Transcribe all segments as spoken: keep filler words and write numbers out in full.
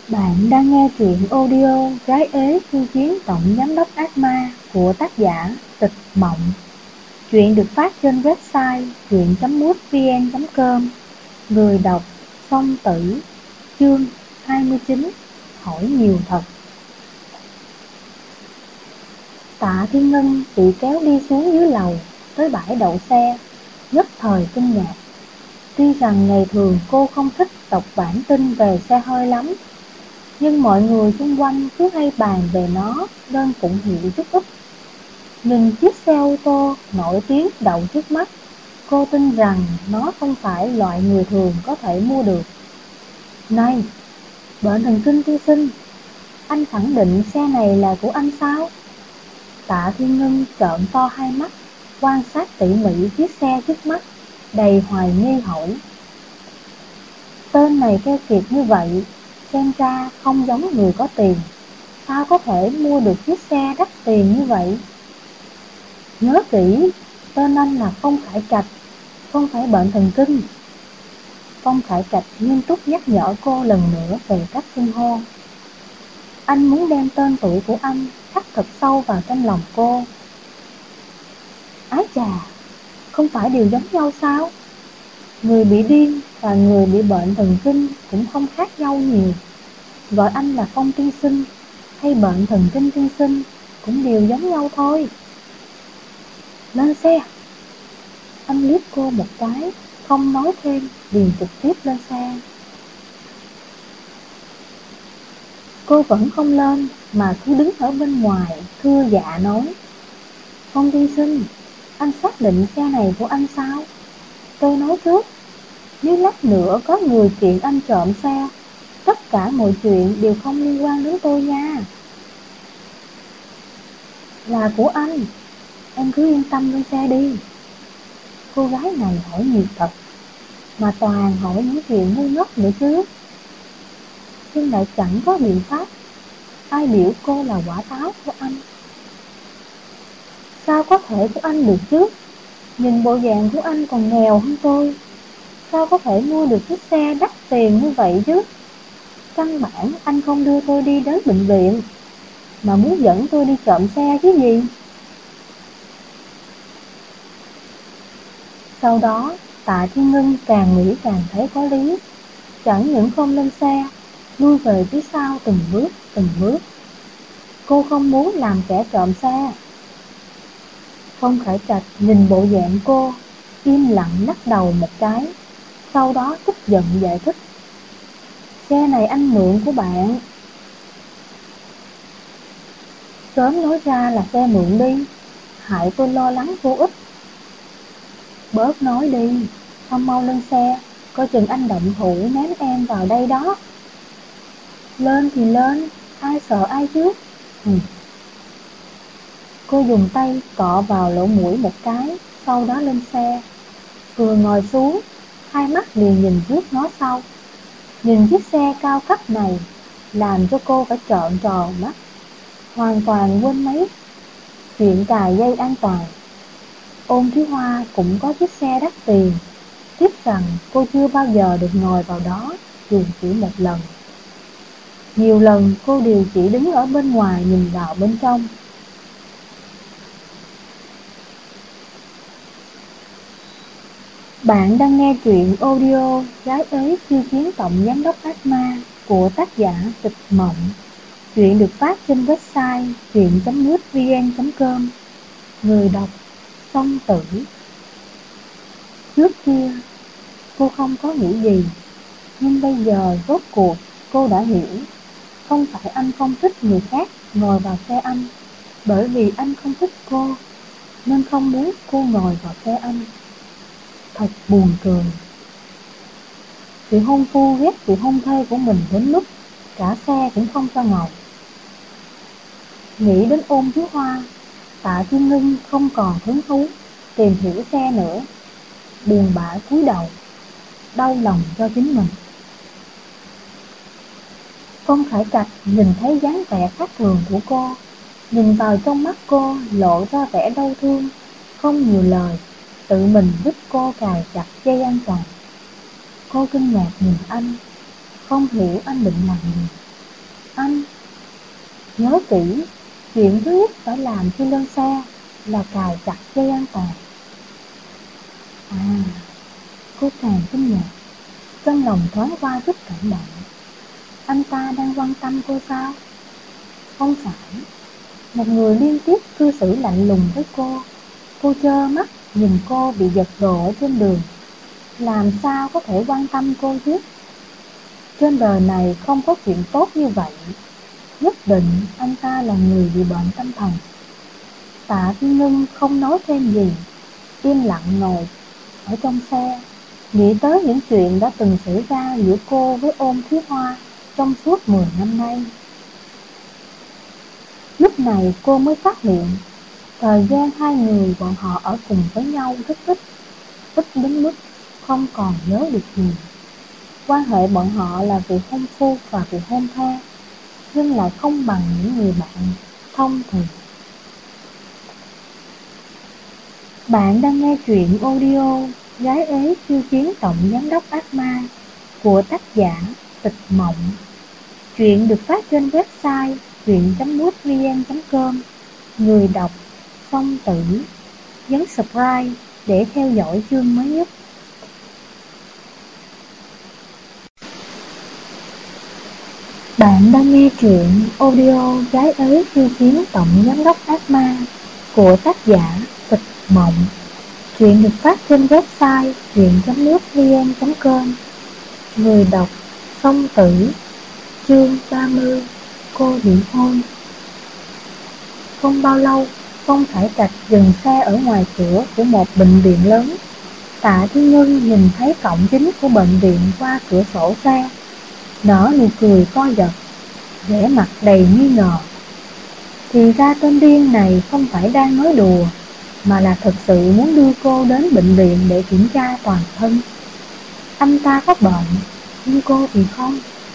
Bạn đang nghe truyện audio Gái ế khiêu chiến tổng giám đốc ác ma của tác giả Tịch Mộng. Truyện được phát trên website truyện chấm mútvn chấm com. Người đọc Phong Tử. Chương hai mươi chín. Hỏi nhiều thật. Tạ Thiên Ngân bị kéo đi xuống dưới lầu tới bãi đậu xe, nhất thời kinh ngạc. Tuy rằng ngày thường cô không thích đọc bản tin về xe hơi lắm, nhưng mọi người xung quanh cứ hay bàn về nó nên cũng hiểu chút ít. Nhìn chiếc xe ô tô nổi tiếng đậu trước mắt, cô tin rằng nó không phải loại người thường có thể mua được. Này, bệnh thần kinh tiên sinh, anh khẳng định xe này là của anh sao? Tạ Thiên Ngân trợn to hai mắt, quan sát tỉ mỉ chiếc xe trước mắt, đầy hoài nghi hỏi. Tên này keo kiệt như vậy, xem ra không giống người có tiền, sao có thể mua được chiếc xe đắt tiền như vậy? Nhớ kỹ, tên anh là Phong Khải Trạch, không phải bệnh thần kinh. Phong Khải Trạch nghiêm túc nhắc nhở cô lần nữa về cách xưng hô. Anh muốn đem tên tuổi của anh khắc thật sâu vào trong lòng cô. Ái chà, không phải đều giống nhau sao? Người bị điên và người bị bệnh thần kinh cũng không khác nhau nhiều. Gọi anh là Phong tiên sinh hay bệnh thần kinh tiên sinh cũng đều giống nhau thôi. Lên xe. Anh liếc cô một cái, không nói thêm, liền trực tiếp lên xe. Cô vẫn không lên mà cứ đứng ở bên ngoài thưa dạ nói. Phong tiên sinh, anh xác định xe này của anh sao? Tôi nói trước, nếu lát nữa có người kiện anh trộm xe, tất cả mọi chuyện đều không liên quan đến tôi nha. Là của anh, em cứ yên tâm lên xe đi. Cô gái này hỏi nhiều thật, mà toàn hỏi những chuyện ngu ngốc nữa chứ. Nhưng lại chẳng có biện pháp. Ai biểu cô là quả táo của anh? Sao có thể của anh được chứ? Nhìn bộ dạng của anh còn nghèo hơn tôi, sao có thể mua được chiếc xe đắt tiền như vậy chứ? Căn bản anh không đưa tôi đi đến bệnh viện, mà muốn dẫn tôi đi trộm xe chứ gì. Sau đó Tạ Thiên Ngân càng nghĩ càng thấy có lý. Chẳng những không lên xe, lui về phía sau từng bước từng bước. Cô không muốn làm kẻ trộm xe. Phong Khải Trạch nhìn bộ dạng cô, im lặng lắc đầu một cái, sau đó tức giận giải thích. Xe này anh mượn của bạn. Sớm nói ra là xe mượn đi, hại tôi lo lắng vô ích. Bớt nói đi, không mau lên xe, coi chừng anh động thủ ném em vào đây đó. Lên thì lên, ai sợ ai chứ. Ừ. Cô dùng tay cọ vào lỗ mũi một cái, sau đó lên xe. Vừa ngồi xuống, hai mắt liền nhìn trước ngó sau. Nhìn chiếc xe cao cấp này làm cho cô phải trợn tròn mắt, hoàn toàn quên mấy chuyện cài dây an toàn. Ôn Thúy Hoa cũng có chiếc xe đắt tiền, tiếc rằng cô chưa bao giờ được ngồi vào đó dù chỉ một lần. Nhiều lần cô đều chỉ đứng ở bên ngoài nhìn vào bên trong. Bạn đang nghe truyện audio Gái ế khiêu chiến tổng giám đốc ác ma của tác giả Tịch Mộng. Truyện được phát trên website truyện chấm mútvn chấm com. Người đọc Phong Tử. Trước kia cô không có nghĩ gì, nhưng bây giờ rốt cuộc cô đã hiểu. Không phải anh không thích người khác ngồi vào xe anh, bởi vì anh không thích cô nên không muốn cô ngồi vào xe anh. Thật buồn cười. Vị hôn phu ghét vị hôn thê của mình đến mức cả xe cũng không cho ngồi. Nghĩ đến Ôn Thúy Hoa, Tạ Thiên Ngân không còn hứng thú tìm hiểu xe nữa, buồn bã cúi đầu, đau lòng cho chính mình. Phong Khải Trạch nhìn thấy dáng vẻ khác thường của cô, nhìn vào trong mắt cô lộ ra vẻ đau thương, không nhiều lời, tự mình giúp cô cài chặt dây an toàn. Cô kinh ngạc nhìn anh, không hiểu anh định làm gì. anh. Nhớ kỹ, chuyện thứ nhất phải làm khi lên xe là cài chặt dây an toàn. À, cô càng kinh ngạc, trong lòng thoáng qua chút cảm động. Anh ta đang quan tâm cô sao? Không phải. Một người liên tiếp cư xử lạnh lùng với cô. Cô trơ mắt nhìn cô bị giật đồ ở trên đường, làm sao có thể quan tâm cô chứ? Trên đời này không có chuyện tốt như vậy. Nhất định anh ta là người bị bệnh tâm thần. Tạ Thiên Ngân không nói thêm gì, im lặng ngồi ở trong xe, nghĩ tới những chuyện đã từng xảy ra giữa cô với Ôn Thúy Hoa trong suốt mười năm nay. Lúc này cô mới phát hiện, thời gian hai người bọn họ ở cùng với nhau rất ít, ít đến mức không còn nhớ được gì. Quan hệ bọn họ là vị hôn phu và vị hôn thê, nhưng lại không bằng những người bạn thông thường. Bạn đang nghe truyện audio Gái ế khiêu chiến tổng giám đốc ác ma của tác giả Tịch Mộng. Truyện được phát trên website truyện chấm mútvn chấm com. Người đọc Phong Tử. Nhấn subscribe để theo dõi chương mới nhất. Bạn đang nghe truyện audio Gái ế khiêu chiến tổng giám đốc ác ma của tác giả Tịch Mộng. Truyện được phát trên website truyện chấm mútvn chấm com. Người đọc Phong Tử. Chương ba mươi. Cô bị hôn. Không bao lâu, Phong Khải Trạch dừng xe ở ngoài cửa của một bệnh viện lớn. Tạ Thiên Ngân nhìn thấy cổng chính của bệnh viện qua cửa sổ xe, nở nụ cười co giật, vẻ mặt đầy nghi ngờ. Thì ra tên điên này không phải đang nói đùa, mà là thực sự muốn đưa cô đến bệnh viện để kiểm tra toàn thân. Anh ta có bệnh, nhưng cô thì không.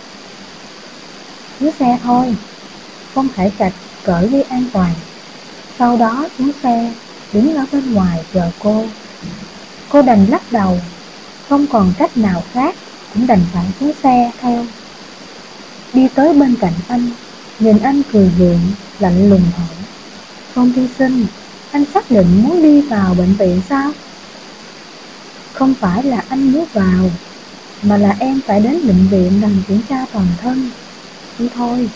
Xuống xe thôi. Phong Khải Trạch cởi dây an toàn, sau đó xuống xe, đứng ở bên ngoài chờ cô. Cô đành lắc đầu, không còn cách nào khác, cũng đành phải xuống xe theo. Đi tới bên cạnh anh, nhìn anh cười gượng, lạnh lùng hỏi: Phong tiên sinh, anh xác định muốn đi vào bệnh viện sao? Không phải là anh muốn vào, mà là em phải đến bệnh viện làm kiểm tra toàn thân. Đi thôi.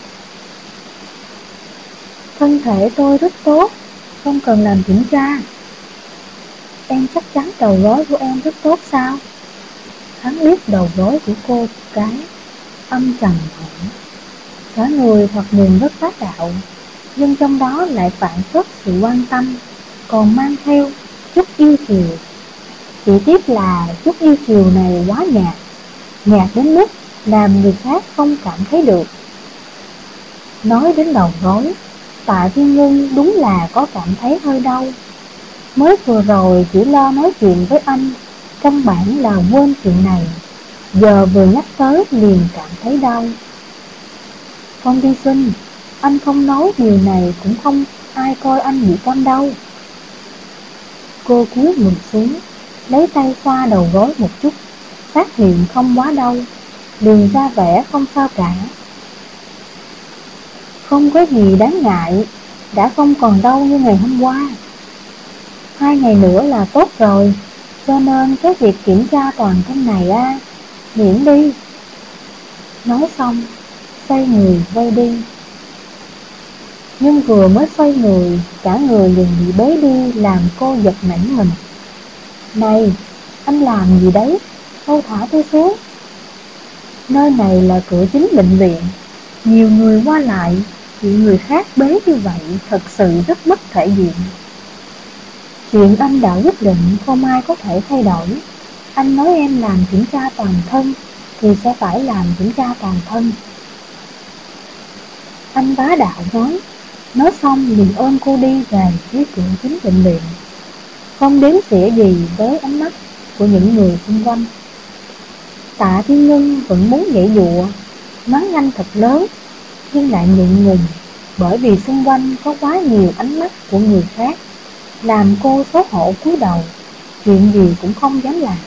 Thân thể tôi rất tốt, không cần làm kiểm tra. Em chắc chắn đầu gối của em rất tốt sao? Hắn liếc đầu gối của cô một cái, âm trầm hỏi. Cả người thật nhìn rất bá đạo, nhưng trong đó lại phản xuất sự quan tâm, còn mang theo chút yêu chiều. Chỉ tiếc là chút yêu chiều này quá nhạt, nhạt đến mức làm người khác không cảm thấy được. Nói đến đầu gối, Tạ Thiên Ngân đúng là có cảm thấy hơi đau. Mới vừa rồi chỉ lo nói chuyện với anh, căn bản là quên chuyện này, giờ vừa nhắc tới liền cảm thấy đau. Phong tiên sinh, anh không nói điều này cũng không ai coi anh bị câm đâu. Cô cúi người xuống, lấy tay xoa đầu gối một chút, phát hiện không quá đau, liền ra vẻ không sao cả. Không có gì đáng ngại, đã không còn đau như ngày hôm qua. Hai ngày nữa là tốt rồi, cho nên cái việc kiểm tra toàn thân này á, miễn đi. Nói xong, xoay người quay đi. Nhưng vừa mới xoay người, cả người liền bị bế đi, làm cô giật nảy mình. Này, anh làm gì đấy? Thôi thả tôi xuống. Nơi này là cửa chính bệnh viện, nhiều người qua lại, bị người khác bế như vậy thật sự rất mất thể diện. Chuyện anh đã quyết định không ai có thể thay đổi. Anh nói em làm kiểm tra toàn thân thì sẽ phải làm kiểm tra toàn thân. Anh bá đạo nói. Nói xong liền ôm cô đi về phía cửa chính bệnh viện, không đếm xỉa gì với ánh mắt của những người xung quanh. Tạ Thiên Ngân vẫn muốn dãy dụa, mắng anh thật lớn, nhưng lại ngượng ngùng, bởi vì xung quanh có quá nhiều ánh mắt của người khác, làm cô xấu hổ cúi đầu, chuyện gì cũng không dám làm.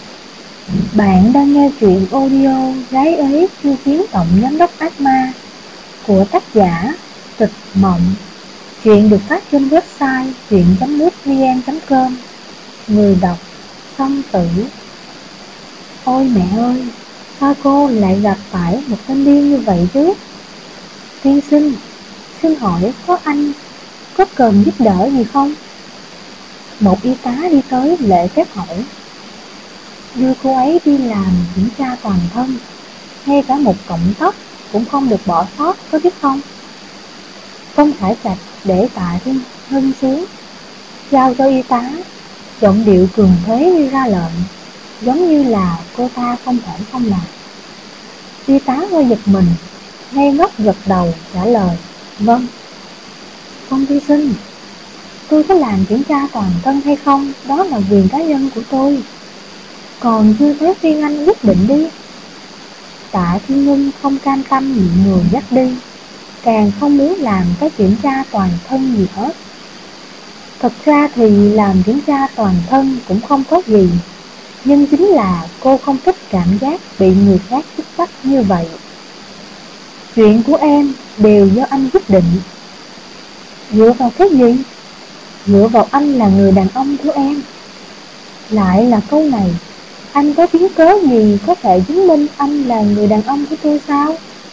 Bạn đang nghe truyện audio Gái ế khiêu chiến tổng giám đốc ác ma của tác giả Tịch Mộng. Truyện được phát trên website truyện chấm mútvn chấm com. Người đọc Song Tử. Ôi mẹ ơi, sao cô lại gặp phải một tên điên như vậy chứ? Tiên sinh, xin hỏi có anh có cần giúp đỡ gì không? Một y tá đi tới lễ phép hỏi. Đưa cô ấy đi làm kiểm tra toàn thân, ngay cả một cọng tóc cũng không được bỏ sót, có biết không? Phong Khải Trạch để Tạ Thiên Hưng xuống, giao cho y tá, giọng điệu cường thế như ra lệnh, giống như là cô ta không thể không làm. Y tá hơi giật mình, ngây ngốc gật đầu trả lời, vâng. Phong tiên sinh, tôi có làm kiểm tra toàn thân hay không, đó là quyền cá nhân của tôi, còn chưa tới phiên anh quyết định đi. Tạ Thiên Ngân không cam tâm bị người dắt đi, càng không muốn làm cái kiểm tra toàn thân gì hết. Thật ra thì làm kiểm tra toàn thân cũng không có gì, nhưng chính là cô không thích cảm giác bị người khác bức bách như vậy. Chuyện của em đều do anh quyết định. Dựa vào cái gì? Dựa vào anh là người đàn ông của em. Lại là câu này, anh có chứng cớ gì có thể chứng minh anh là người đàn ông của tôi sao?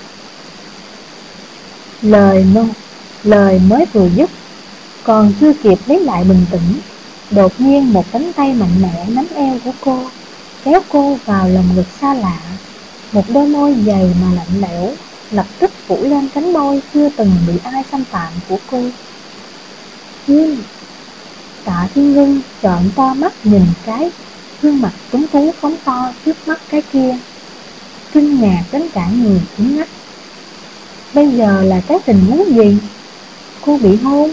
Lời mơ, lời mới vừa dứt, còn chưa kịp lấy lại bình tĩnh, đột nhiên một cánh tay mạnh mẽ nắm eo của cô, kéo cô vào lòng ngực xa lạ. Một đôi môi dày mà lạnh lẽo lập tức phủ lên cánh môi chưa từng bị ai xâm phạm của cô. Nhưng Tạ Thiên Ngân trợn to mắt nhìn cái gương mặt tuấn tú phóng to trước mắt cái kia, kinh ngạc đến cả người cứng ngắc. Bây giờ là cái tình huống gì? Cô bị hôn?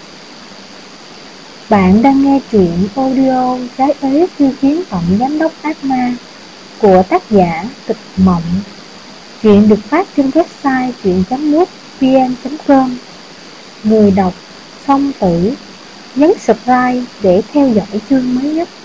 Bạn đang nghe truyện audio Trái ế khiêu chiến tổng giám đốc ác ma của tác giả Tịch Mộng. Truyện được phát trên website truyện chấm mútvn chấm com. Người đọc Song Tử. Nhấn subscribe để theo dõi chương mới nhất.